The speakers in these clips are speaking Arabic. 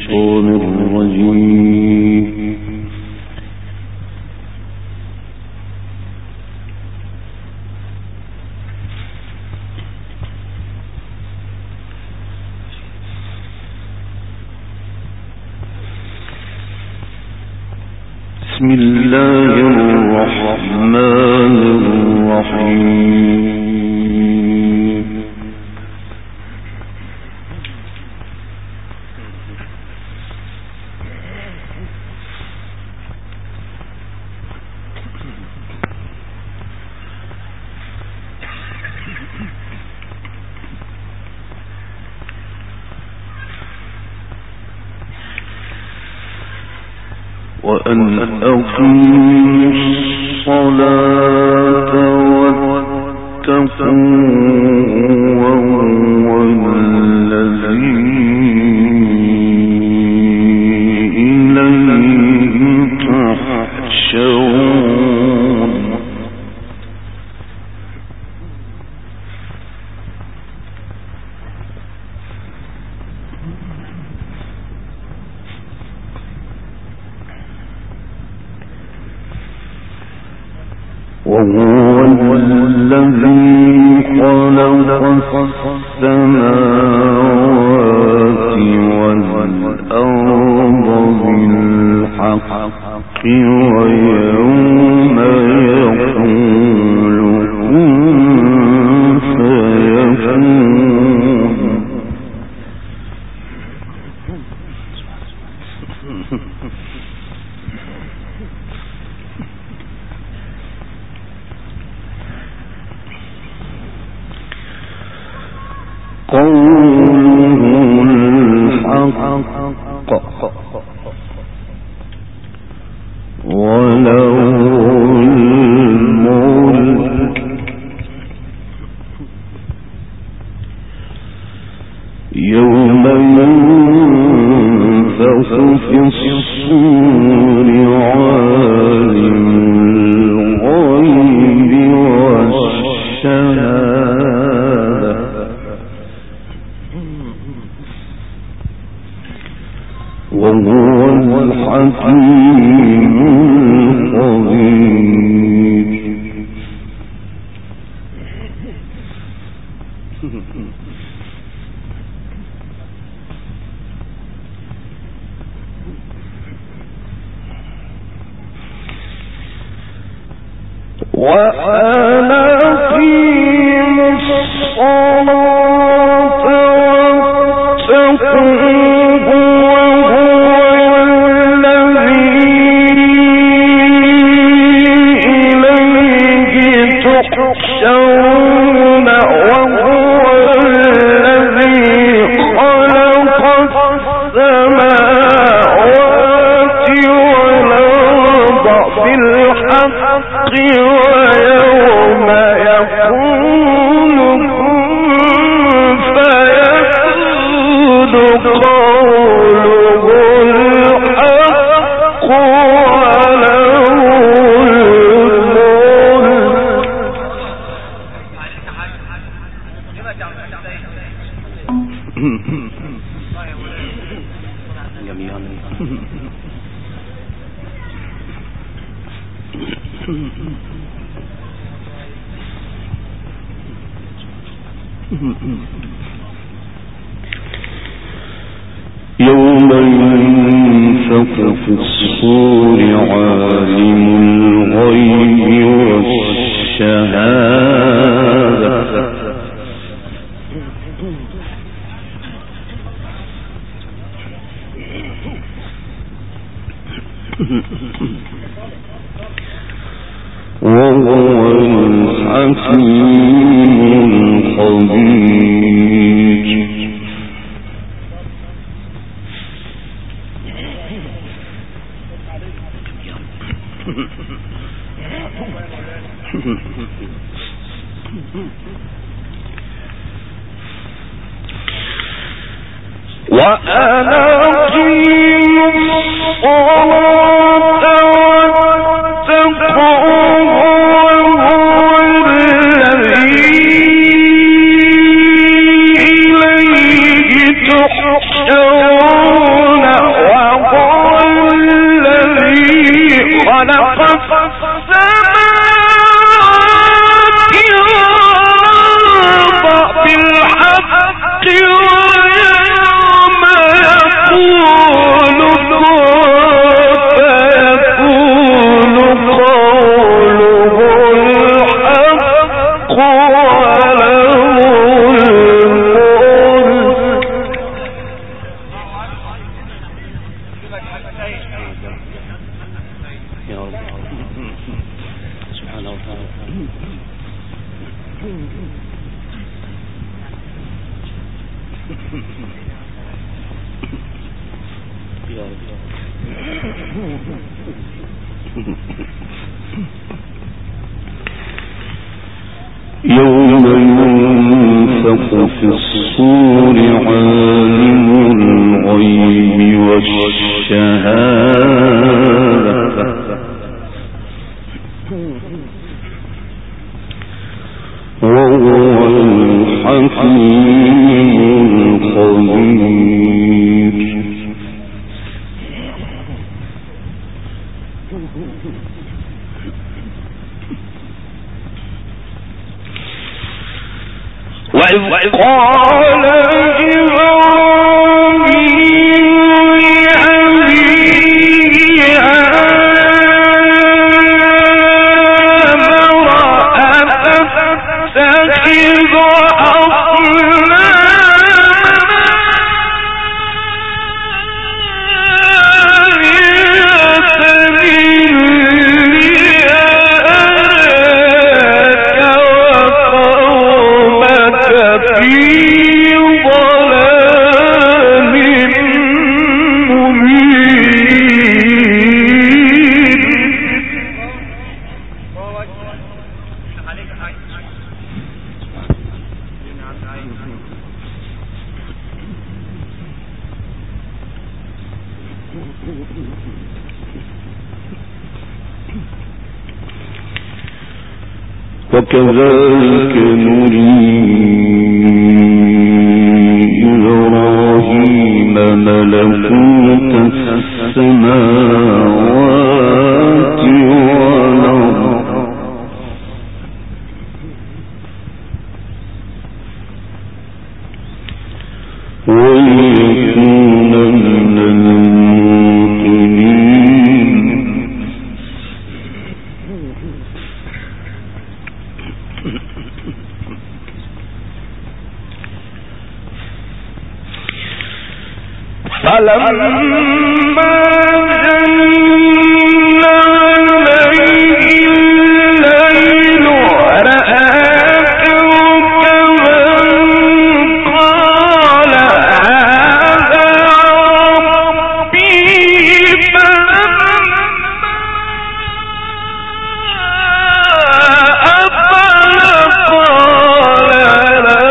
الشيطان الرجيم. بسم الله الرحمن الرحيم. وأن أقيموا الصلاة واتقوه وهو الذي إليه تحشرون. وهو الذي خلق السماوات والأرض بالحق ويوم يقول كن فيكون. قوله الحق وله الملك يوم ينفخ في الصور عالم الغيب والشهادة وهو الحكيم الخبير. وأن أقيموا الصلاة واتقوه وهو الذي إليه تحشرون. وهو الذي خلق السماوات والأرض بالحق ويوم يقول كن فيكون قوله الحق وله يوم ينفخ في الصور عالم الغيب والشهادة وهو الحكيم الخبير. وأن أقيموا الصلاة واتقوه وهو الذي إليه تحشرون. يوم ينفخ في الصور عالم الغيب والشهادة وهو الحكيم الخبير. وإذ قال وكذلك نري إبراهيم ملكوت السماوات والأرض ويكون من الموقنين. فلما جن عليه الليل رأى كوكبا قال هذا ربي فلما أفل قال لا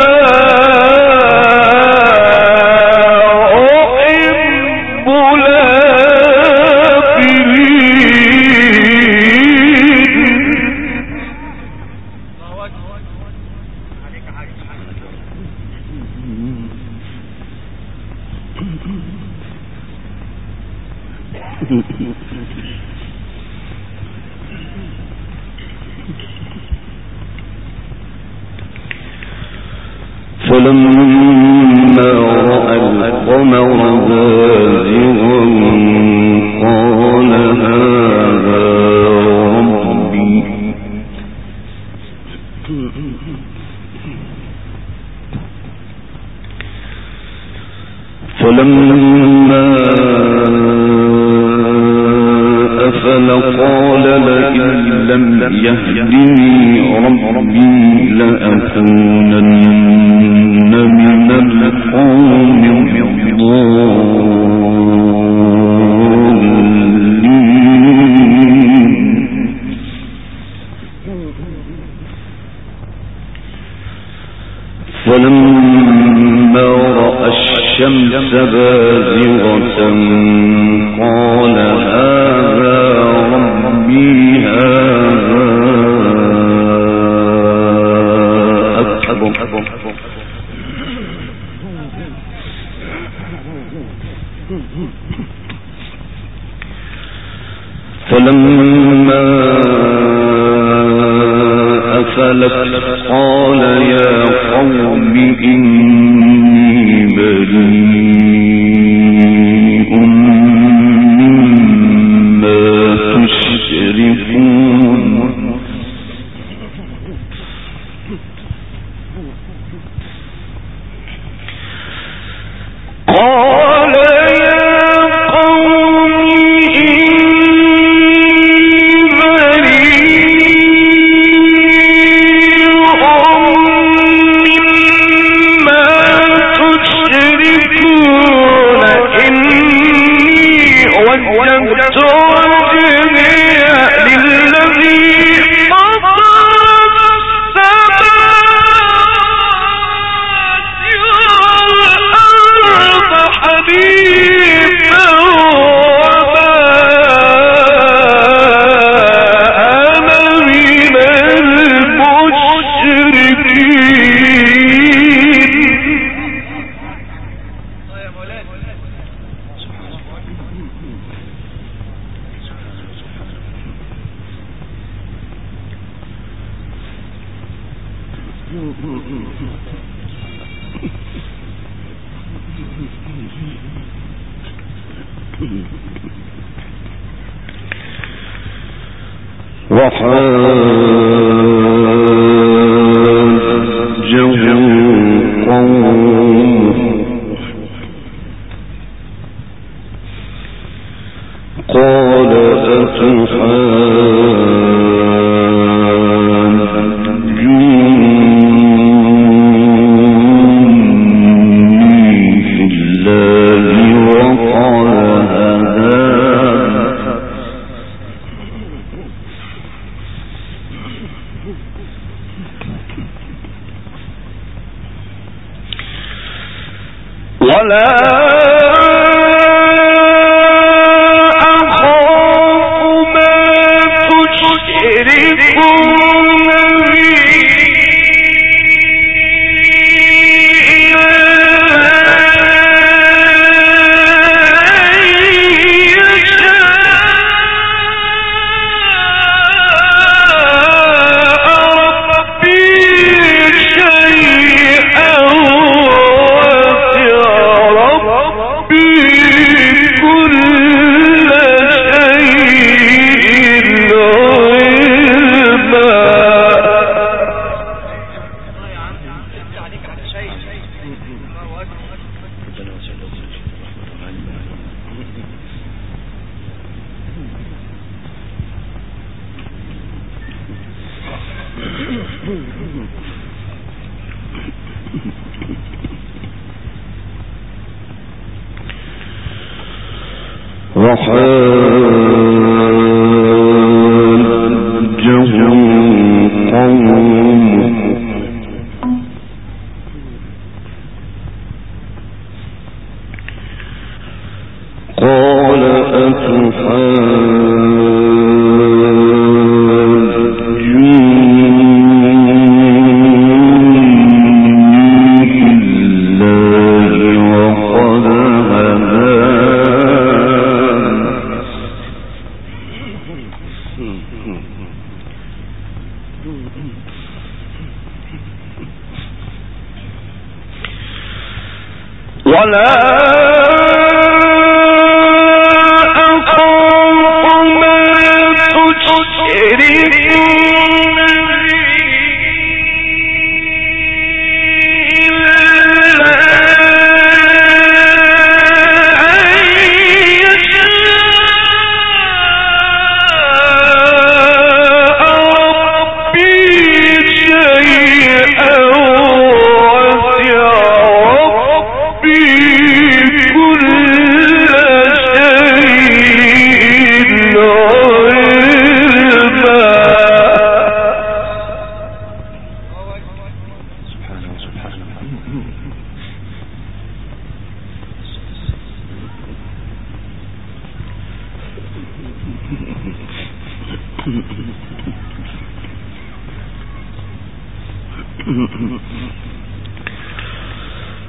فلما رأى القمر بازغا قال هذا ربي فلما أفل قال لئن لم يهدني ربي لأكونن من القوم الضالين. فلما رأى الشمس بازغة قال هذا ربي هذا أكبر. فلما أفلت قال يا قوم إني بريء مما تشركون قال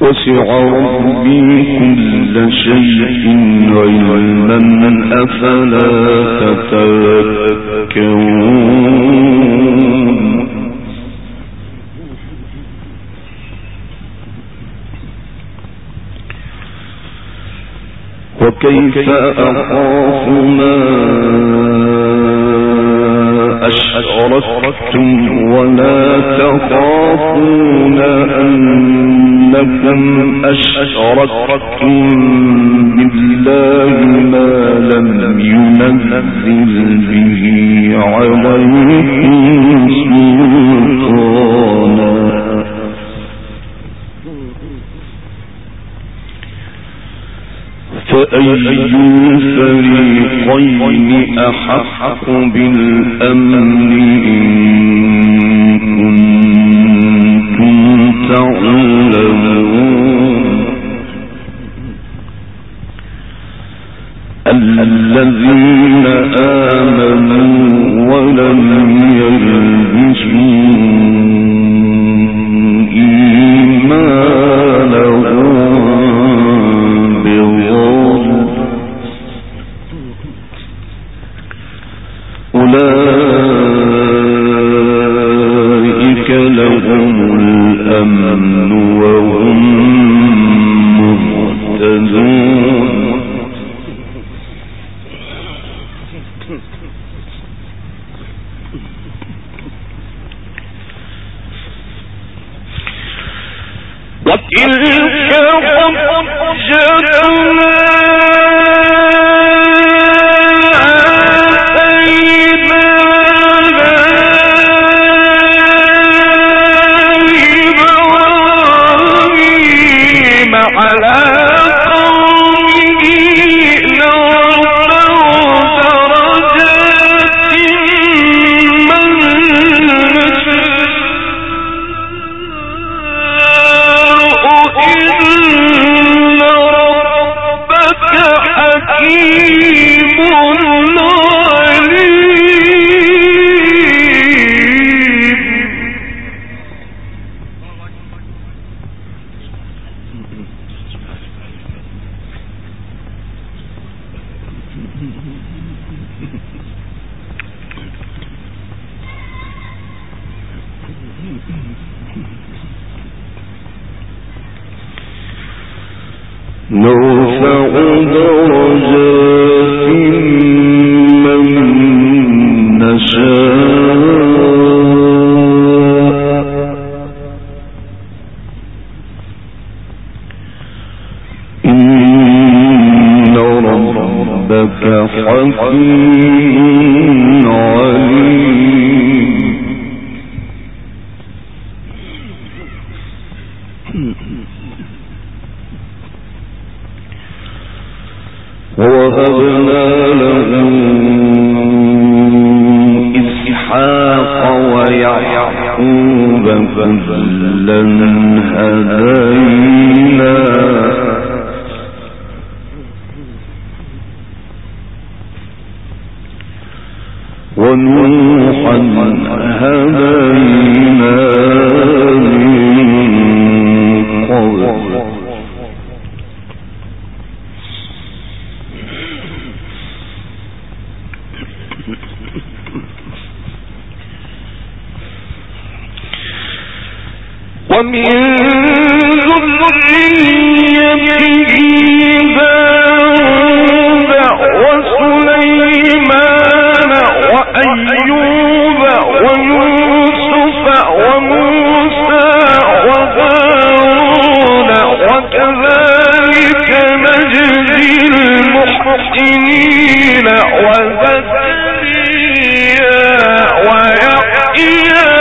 وسع ربي كل شيء علما أفلا تتذكرون وكيف أخاف ما أشركتم ولا تخافون أنكم أشركتم بالله ما لم ينزل به عليكم سلطانا فأي الفريقين أحق بالأمن إن كنتم تعلمون الذين آمنوا ولم يلبسوا أولئك لهم الأمن وهم مهتدون وتلك حجتنا نرفع درجات من نشاء إن ربك حكيم عليم ووهبنا له إسحاق ويعقوب كلا هدينا ونوحا هدينا من قبل ومن ذريته داود وسليمان وأيوب ويوسف وموسى وهارون وكذلك نجزي المحسنين وزكريا ويحيى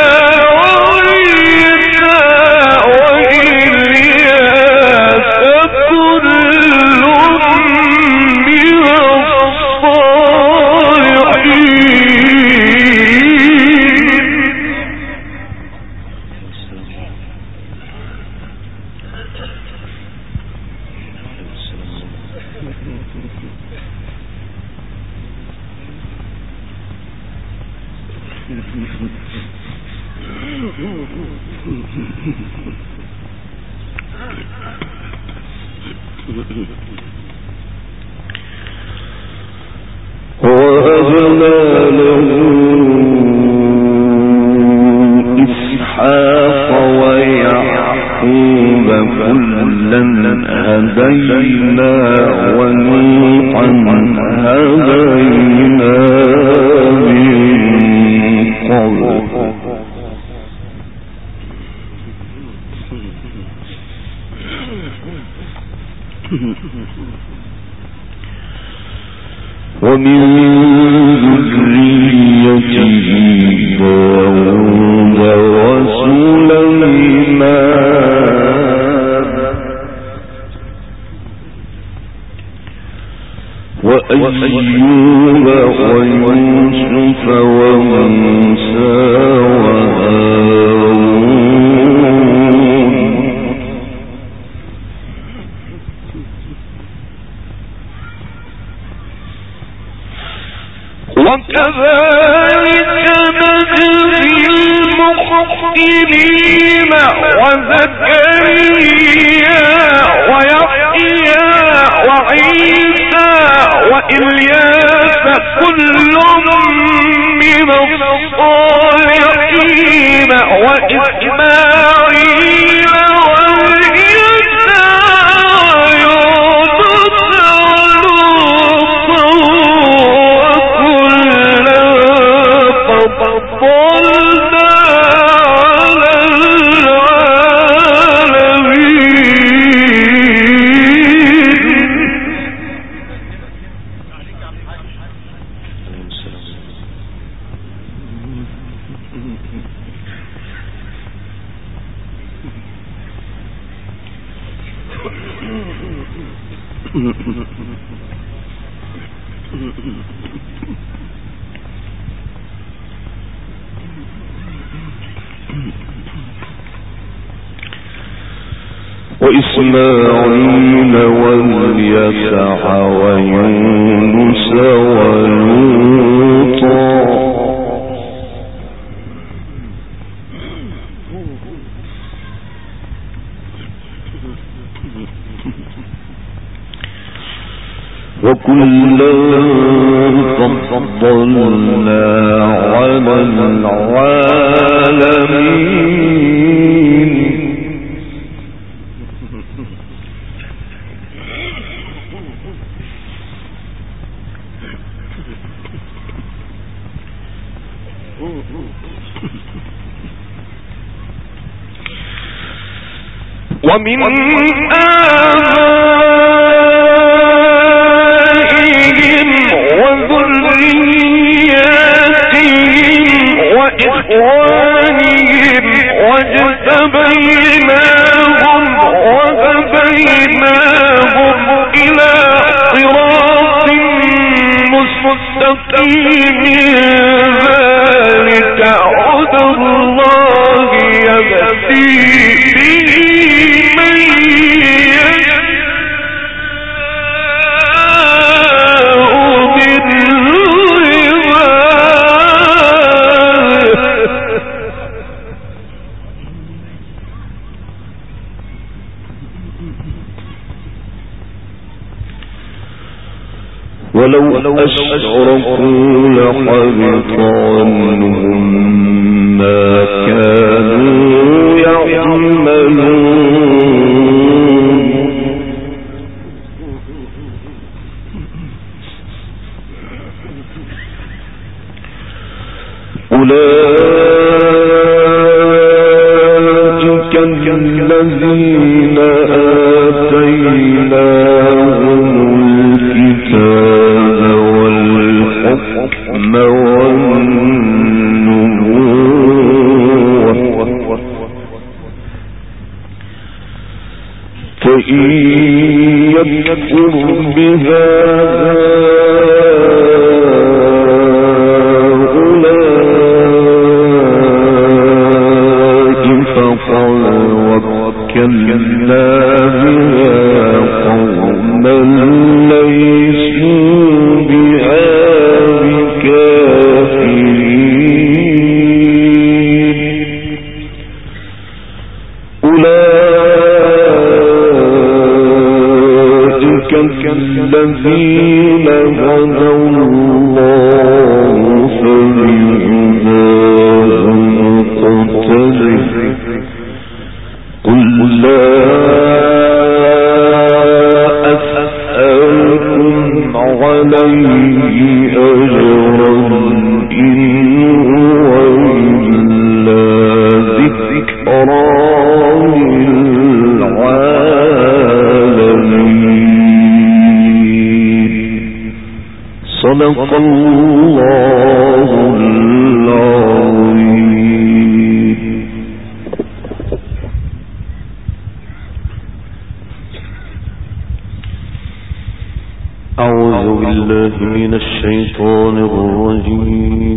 ووهبنا له إسحاق ويعقوب كلا هدينا ونوحا هدينا من قبل ومن ذريته داود وسليمان وأيوب ويوسف وموسى وهارون وكذلك نجزي المحسنين وزكريا ويحيى وعيسى وإلياس كل من الصالحين وإسماعيل وإسماعيل واليسع ويونس ولوطا وكلا فضلنا على العالمين ومن آبائهم وذرياتهم وإخوانهم واجتبيناهم وهديناهم إلى صراط مستقيم ذلك هدى الله يهدي ولو أشركوا لحبط عنهم ما كانوا يعملون أولئك الذين آتيناهم الكتاب والحكم والنبوة فإن يكفر بها هؤلاء فقد وكلنا بها قوما ليسوا بها بكافرين أولئك صدق الله العظيم. أعوذ بالله من الشيطان الرجيم.